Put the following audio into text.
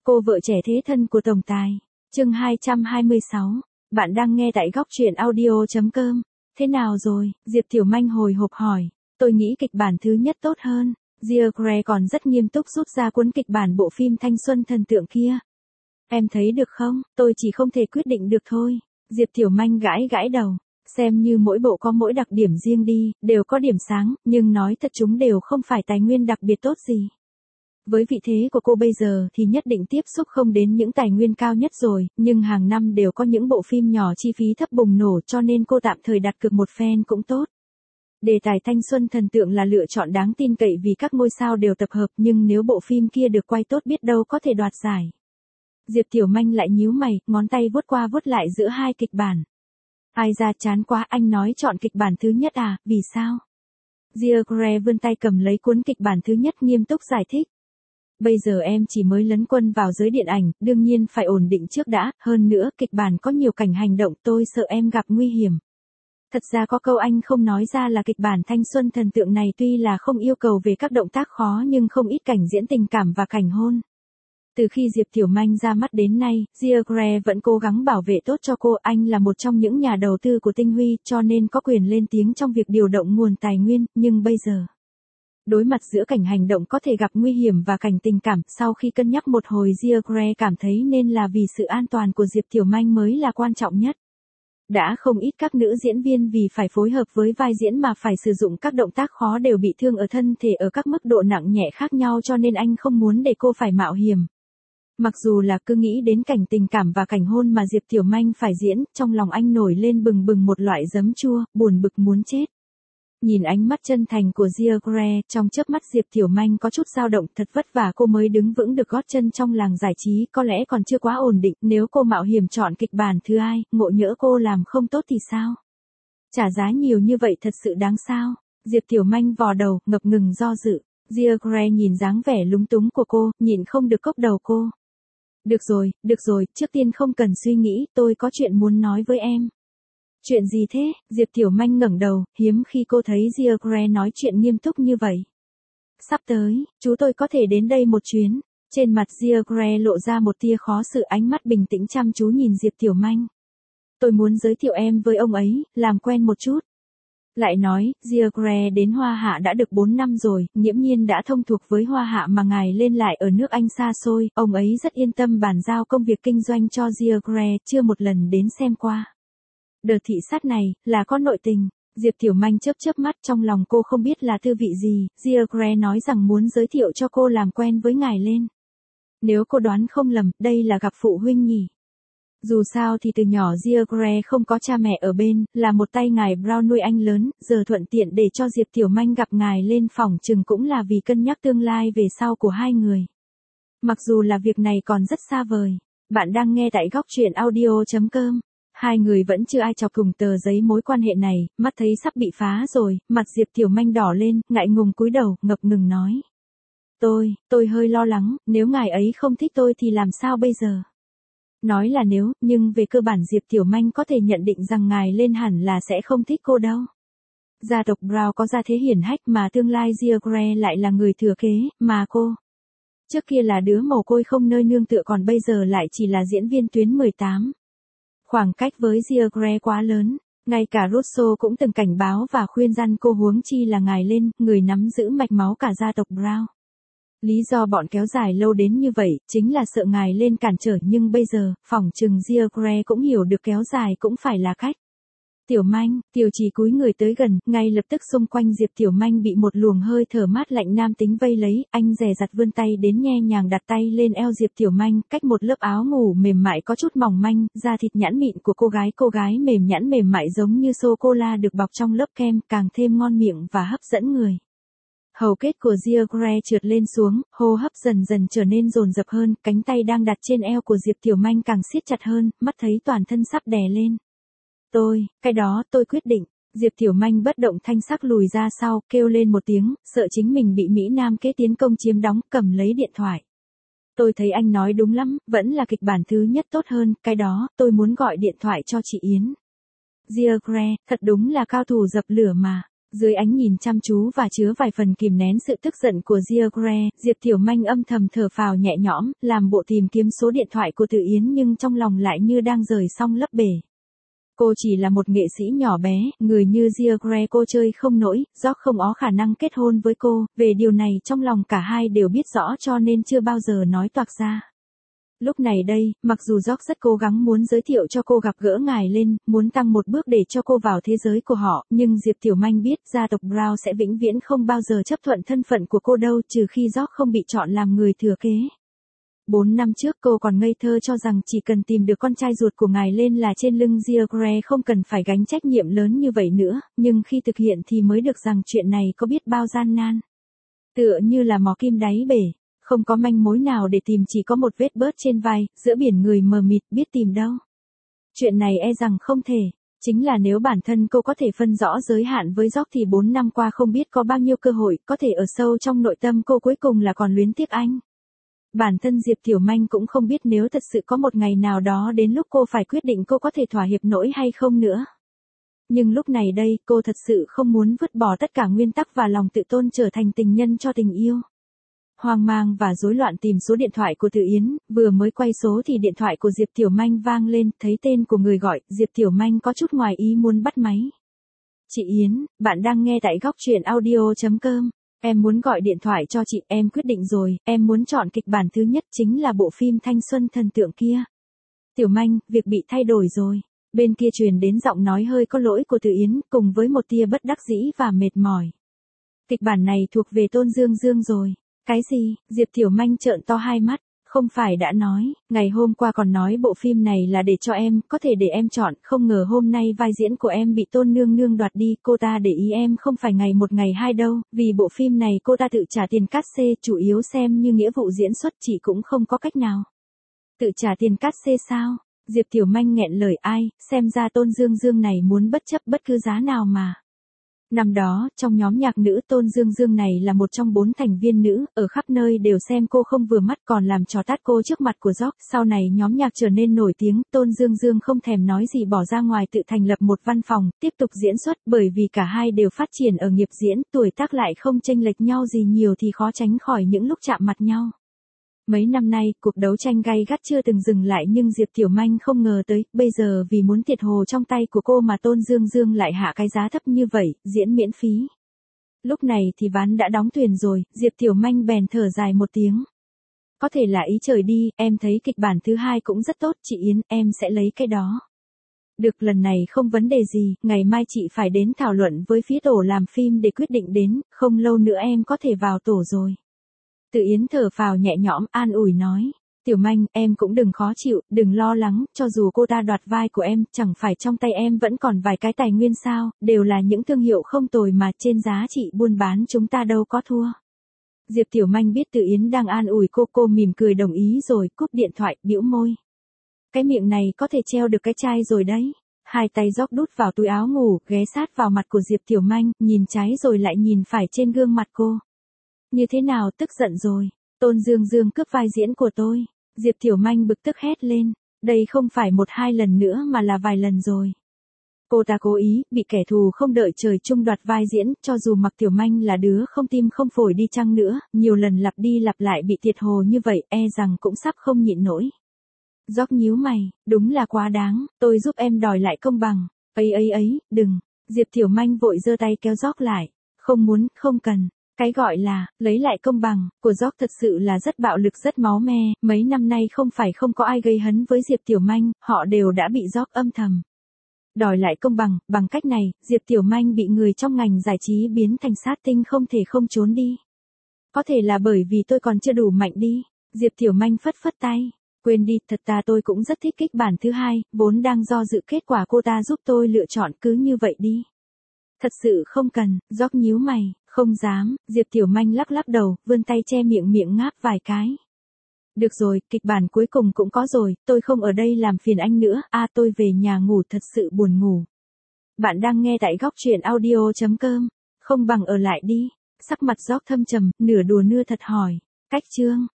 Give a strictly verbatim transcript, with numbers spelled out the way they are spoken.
Cô vợ trẻ thế thân của tổng tài. Chương hai trăm hai mươi sáu. Bạn đang nghe tại góc truyện audio chấm com. Thế nào rồi? Diệp Tiểu Manh hồi hộp hỏi. Tôi nghĩ kịch bản thứ nhất tốt hơn. Diagre còn rất nghiêm túc rút ra cuốn kịch bản bộ phim thanh xuân thần tượng kia. Em thấy được không? Tôi chỉ không thể quyết định được thôi. Diệp Tiểu Manh gãi gãi đầu. Xem như mỗi bộ có mỗi đặc điểm riêng đi, đều có điểm sáng, nhưng nói thật chúng đều không phải tài nguyên đặc biệt tốt gì. Với vị thế của cô bây giờ thì nhất định tiếp xúc không đến những tài nguyên cao nhất rồi, nhưng hàng năm đều có những bộ phim nhỏ chi phí thấp bùng nổ cho nên cô tạm thời đặt cược một phen cũng tốt. Đề tài thanh xuân thần tượng là lựa chọn đáng tin cậy vì các ngôi sao đều tập hợp, nhưng nếu bộ phim kia được quay tốt biết đâu có thể đoạt giải. Diệp Tiểu Manh lại nhíu mày, ngón tay vuốt qua vuốt lại giữa hai kịch bản. Ai ra chán quá, anh nói chọn kịch bản thứ nhất à, vì sao? Diagre vươn tay cầm lấy cuốn kịch bản thứ nhất nghiêm túc giải thích. Bây giờ em chỉ mới lấn quân vào giới điện ảnh, đương nhiên phải ổn định trước đã, hơn nữa kịch bản có nhiều cảnh hành động, tôi sợ em gặp nguy hiểm. Thật ra có câu anh không nói ra là kịch bản thanh xuân thần tượng này tuy là không yêu cầu về các động tác khó nhưng không ít cảnh diễn tình cảm và cảnh hôn. Từ khi Diệp Tiểu Manh ra mắt đến nay, Diagre vẫn cố gắng bảo vệ tốt cho cô. Anh là một trong những nhà đầu tư của Tinh Huy cho nên có quyền lên tiếng trong việc điều động nguồn tài nguyên, nhưng bây giờ đối mặt giữa cảnh hành động có thể gặp nguy hiểm và cảnh tình cảm, sau khi cân nhắc một hồi Diagre cảm thấy nên là vì sự an toàn của Diệp Tiểu Manh mới là quan trọng nhất. Đã không ít các nữ diễn viên vì phải phối hợp với vai diễn mà phải sử dụng các động tác khó đều bị thương ở thân thể ở các mức độ nặng nhẹ khác nhau cho nên anh không muốn để cô phải mạo hiểm. Mặc dù là cứ nghĩ đến cảnh tình cảm và cảnh hôn mà Diệp Tiểu Manh phải diễn, trong lòng anh nổi lên bừng bừng một loại giấm chua, buồn bực muốn chết. Nhìn ánh mắt chân thành của Diagre, trong chớp mắt Diệp Tiểu Manh có chút dao động, thật vất vả cô mới đứng vững được gót chân trong làng giải trí, có lẽ còn chưa quá ổn định, nếu cô mạo hiểm chọn kịch bản thứ hai, ngộ nhỡ cô làm không tốt thì sao? Trả giá nhiều như vậy thật sự đáng sao? Diệp Tiểu Manh vò đầu, ngập ngừng do dự. Diagre nhìn dáng vẻ lúng túng của cô, nhịn không được cốc đầu cô. Được rồi, được rồi, trước tiên không cần suy nghĩ, tôi có chuyện muốn nói với em. Chuyện gì thế? Diệp Tiểu Manh ngẩng đầu, hiếm khi cô thấy Diagre nói chuyện nghiêm túc như vậy. Sắp tới, chú tôi có thể đến đây một chuyến. Trên mặt Diagre lộ ra một tia khó xử, ánh mắt bình tĩnh chăm chú nhìn Diệp Tiểu Manh. Tôi muốn giới thiệu em với ông ấy, làm quen một chút. Lại nói, Diagre đến Hoa Hạ đã được bốn năm rồi, nghiễm nhiên đã thông thuộc với Hoa Hạ mà ngài lên lại ở nước Anh xa xôi, ông ấy rất yên tâm bàn giao công việc kinh doanh cho Diagre, chưa một lần đến xem qua. Đợt thị sát này, là có nội tình. Diệp Tiểu Manh chớp chớp mắt, trong lòng cô không biết là thư vị gì, Diagre nói rằng muốn giới thiệu cho cô làm quen với ngài lên. Nếu cô đoán không lầm, đây là gặp phụ huynh nhỉ. Dù sao thì từ nhỏ Diagre không có cha mẹ ở bên, là một tay ngài Brown nuôi anh lớn, giờ thuận tiện để cho Diệp Tiểu Manh gặp ngài lên phòng chừng cũng là vì cân nhắc tương lai về sau của hai người. Mặc dù là việc này còn rất xa vời. Bạn đang nghe tại góc truyện audio chấm com. Hai người vẫn chưa ai chọc thủng tờ giấy mối quan hệ này, mắt thấy sắp bị phá rồi, mặt Diệp Tiểu Manh đỏ lên, ngại ngùng cúi đầu, ngập ngừng nói. Tôi, tôi hơi lo lắng, nếu ngài ấy không thích tôi thì làm sao bây giờ? Nói là nếu, nhưng về cơ bản Diệp Tiểu Manh có thể nhận định rằng ngài lên hẳn là sẽ không thích cô đâu. Gia tộc Brown có gia thế hiển hách mà tương lai Diagre lại là người thừa kế, mà cô trước kia là đứa mồ côi không nơi nương tựa còn bây giờ lại chỉ là diễn viên tuyến mười tám. Khoảng cách với Diagre quá lớn, ngay cả Russo cũng từng cảnh báo và khuyên răn cô huống chi là ngài lên, người nắm giữ mạch máu cả gia tộc Brown. Lý do bọn kéo dài lâu đến như vậy, chính là sợ ngài lên cản trở nhưng bây giờ, phỏng chừng Diagre cũng hiểu được kéo dài cũng phải là cách. Tiểu Manh, Tiểu Trì cúi người tới gần, ngay lập tức xung quanh Diệp Tiểu Manh bị một luồng hơi thở mát lạnh nam tính vây lấy, anh dè dặt vươn tay đến nhẹ nhàng đặt tay lên eo Diệp Tiểu Manh, cách một lớp áo ngủ mềm mại có chút mỏng manh, da thịt nhẵn mịn của cô gái, cô gái mềm nhẵn mềm mại giống như sô-cô-la được bọc trong lớp kem, càng thêm ngon miệng và hấp dẫn người. Hầu kết của Diagre trượt lên xuống, hô hấp dần dần trở nên dồn dập hơn, cánh tay đang đặt trên eo của Diệp Tiểu Manh càng siết chặt hơn, mắt thấy toàn thân sắp đè lên. Tôi, cái đó, tôi quyết định. Diệp Tiểu Manh bất động thanh sắc lùi ra sau, kêu lên một tiếng, sợ chính mình bị Mỹ Nam kế tiến công chiếm đóng, cầm lấy điện thoại. Tôi thấy anh nói đúng lắm, vẫn là kịch bản thứ nhất tốt hơn, cái đó, tôi muốn gọi điện thoại cho chị Yến. Diagre, thật đúng là cao thủ dập lửa mà. Dưới ánh nhìn chăm chú và chứa vài phần kìm nén sự tức giận của George, Diệp Tiểu Manh âm thầm thở phào nhẹ nhõm, làm bộ tìm kiếm số điện thoại của Từ Yến nhưng trong lòng lại như đang rời song lấp bể. Cô chỉ là một nghệ sĩ nhỏ bé, người như George cô chơi không nổi, George không có khả năng kết hôn với cô, về điều này trong lòng cả hai đều biết rõ cho nên chưa bao giờ nói toạc ra. Lúc này đây, mặc dù George rất cố gắng muốn giới thiệu cho cô gặp gỡ ngài lên, muốn tăng một bước để cho cô vào thế giới của họ, nhưng Diệp Tiểu Manh biết gia tộc Brown sẽ vĩnh viễn không bao giờ chấp thuận thân phận của cô đâu trừ khi George không bị chọn làm người thừa kế. Bốn năm trước cô còn ngây thơ cho rằng chỉ cần tìm được con trai ruột của ngài lên là trên lưng George không cần phải gánh trách nhiệm lớn như vậy nữa, nhưng khi thực hiện thì mới được rằng chuyện này có biết bao gian nan. Tựa như là mò kim đáy bể. Không có manh mối nào để tìm, chỉ có một vết bớt trên vai, giữa biển người mờ mịt biết tìm đâu. Chuyện này e rằng không thể, chính là nếu bản thân cô có thể phân rõ giới hạn với George thì bốn năm qua không biết có bao nhiêu cơ hội, có thể ở sâu trong nội tâm cô cuối cùng là còn luyến tiếc anh. Bản thân Diệp Tiểu Manh cũng không biết nếu thật sự có một ngày nào đó đến lúc cô phải quyết định cô có thể thỏa hiệp nổi hay không nữa. Nhưng lúc này đây, cô thật sự không muốn vứt bỏ tất cả nguyên tắc và lòng tự tôn trở thành tình nhân cho tình yêu. Hoang mang và rối loạn tìm số điện thoại của Từ Yến, vừa mới quay số thì điện thoại của Diệp Tiểu Manh vang lên, thấy tên của người gọi, Diệp Tiểu Manh có chút ngoài ý muốn bắt máy. Chị Yến, bạn đang nghe tại góc truyện audio chấm com. Em muốn gọi điện thoại cho chị, em quyết định rồi, em muốn chọn kịch bản thứ nhất chính là bộ phim thanh xuân thần tượng kia. Tiểu Manh, việc bị thay đổi rồi. Bên kia truyền đến giọng nói hơi có lỗi của Từ Yến, cùng với một tia bất đắc dĩ và mệt mỏi. Kịch bản này thuộc về Tôn Dương Dương rồi. Cái gì? Diệp Tiểu Manh trợn to hai mắt, không phải đã nói, ngày hôm qua còn nói bộ phim này là để cho em, có thể để em chọn, không ngờ hôm nay vai diễn của em bị Tôn Nương Nương đoạt đi, cô ta để ý em không phải ngày một ngày hai đâu, vì bộ phim này cô ta tự trả tiền cát xê, chủ yếu xem như nghĩa vụ diễn xuất, chị cũng không có cách nào. Tự trả tiền cát xê sao? Diệp Tiểu Manh nghẹn lời, ai, xem ra Tôn Dương Dương này muốn bất chấp bất cứ giá nào mà. Năm đó, trong nhóm nhạc nữ Tôn Dương Dương này là một trong bốn thành viên nữ, ở khắp nơi đều xem cô không vừa mắt còn làm trò tát cô trước mặt của George. Sau này nhóm nhạc trở nên nổi tiếng, Tôn Dương Dương không thèm nói gì bỏ ra ngoài tự thành lập một văn phòng, tiếp tục diễn xuất, bởi vì cả hai đều phát triển ở nghiệp diễn, tuổi tác lại không chênh lệch nhau gì nhiều thì khó tránh khỏi những lúc chạm mặt nhau. Mấy năm nay, cuộc đấu tranh gay gắt chưa từng dừng lại nhưng Diệp Tiểu Manh không ngờ tới, bây giờ vì muốn tiệt hồ trong tay của cô mà Tôn Dương Dương lại hạ cái giá thấp như vậy, diễn miễn phí. Lúc này thì ván đã đóng thuyền rồi, Diệp Tiểu Manh bèn thở dài một tiếng. Có thể là ý trời đi, em thấy kịch bản thứ hai cũng rất tốt, chị Yến, em sẽ lấy cái đó. Được, lần này không vấn đề gì, ngày mai chị phải đến thảo luận với phía tổ làm phim để quyết định đến, không lâu nữa em có thể vào tổ rồi. Từ Yến thở phào nhẹ nhõm, an ủi nói, Tiểu Manh, em cũng đừng khó chịu, đừng lo lắng, cho dù cô ta đoạt vai của em, chẳng phải trong tay em vẫn còn vài cái tài nguyên sao, đều là những thương hiệu không tồi mà trên giá trị buôn bán chúng ta đâu có thua. Diệp Tiểu Manh biết Từ Yến đang an ủi cô, cô mỉm cười đồng ý rồi cúp điện thoại, bĩu môi. Cái miệng này có thể treo được cái chai rồi đấy. Hai tay George đút vào túi áo ngủ, ghé sát vào mặt của Diệp Tiểu Manh, nhìn trái rồi lại nhìn phải trên gương mặt cô. Như thế nào, tức giận rồi? Tôn Dương Dương cướp vai diễn của tôi. Diệp Tiểu Manh bực tức hét lên. Đây không phải một hai lần nữa mà là vài lần rồi. Cô ta cố ý, bị kẻ thù không đợi trời chung đoạt vai diễn, cho dù mặc Tiểu Manh là đứa không tim không phổi đi chăng nữa, nhiều lần lặp đi lặp lại bị tiệt hồ như vậy, e rằng cũng sắp không nhịn nổi. George nhíu mày, đúng là quá đáng, tôi giúp em đòi lại công bằng. Ấy ấy ấy, đừng. Diệp Tiểu Manh vội giơ tay kéo George lại. Không muốn, không cần. Cái gọi là, lấy lại công bằng, của George thật sự là rất bạo lực rất máu me, mấy năm nay không phải không có ai gây hấn với Diệp Tiểu Manh, họ đều đã bị George âm thầm. Đòi lại công bằng, bằng cách này, Diệp Tiểu Manh bị người trong ngành giải trí biến thành sát tinh không thể không trốn đi. Có thể là bởi vì tôi còn chưa đủ mạnh đi, Diệp Tiểu Manh phất phất tay. Quên đi, thật ta tôi cũng rất thích kịch bản thứ hai, vốn đang do dự kết quả cô ta giúp tôi lựa chọn cứ như vậy đi. Thật sự không cần, George nhíu mày, không dám, Diệp Tiểu Manh lắc lắc đầu, vươn tay che miệng miệng ngáp vài cái. Được rồi, kịch bản cuối cùng cũng có rồi, tôi không ở đây làm phiền anh nữa, a à, tôi về nhà ngủ thật sự buồn ngủ. Bạn đang nghe tại góc truyện audio chấm com, không bằng ở lại đi. Sắc mặt George thâm trầm, nửa đùa nửa thật hỏi, cách chương.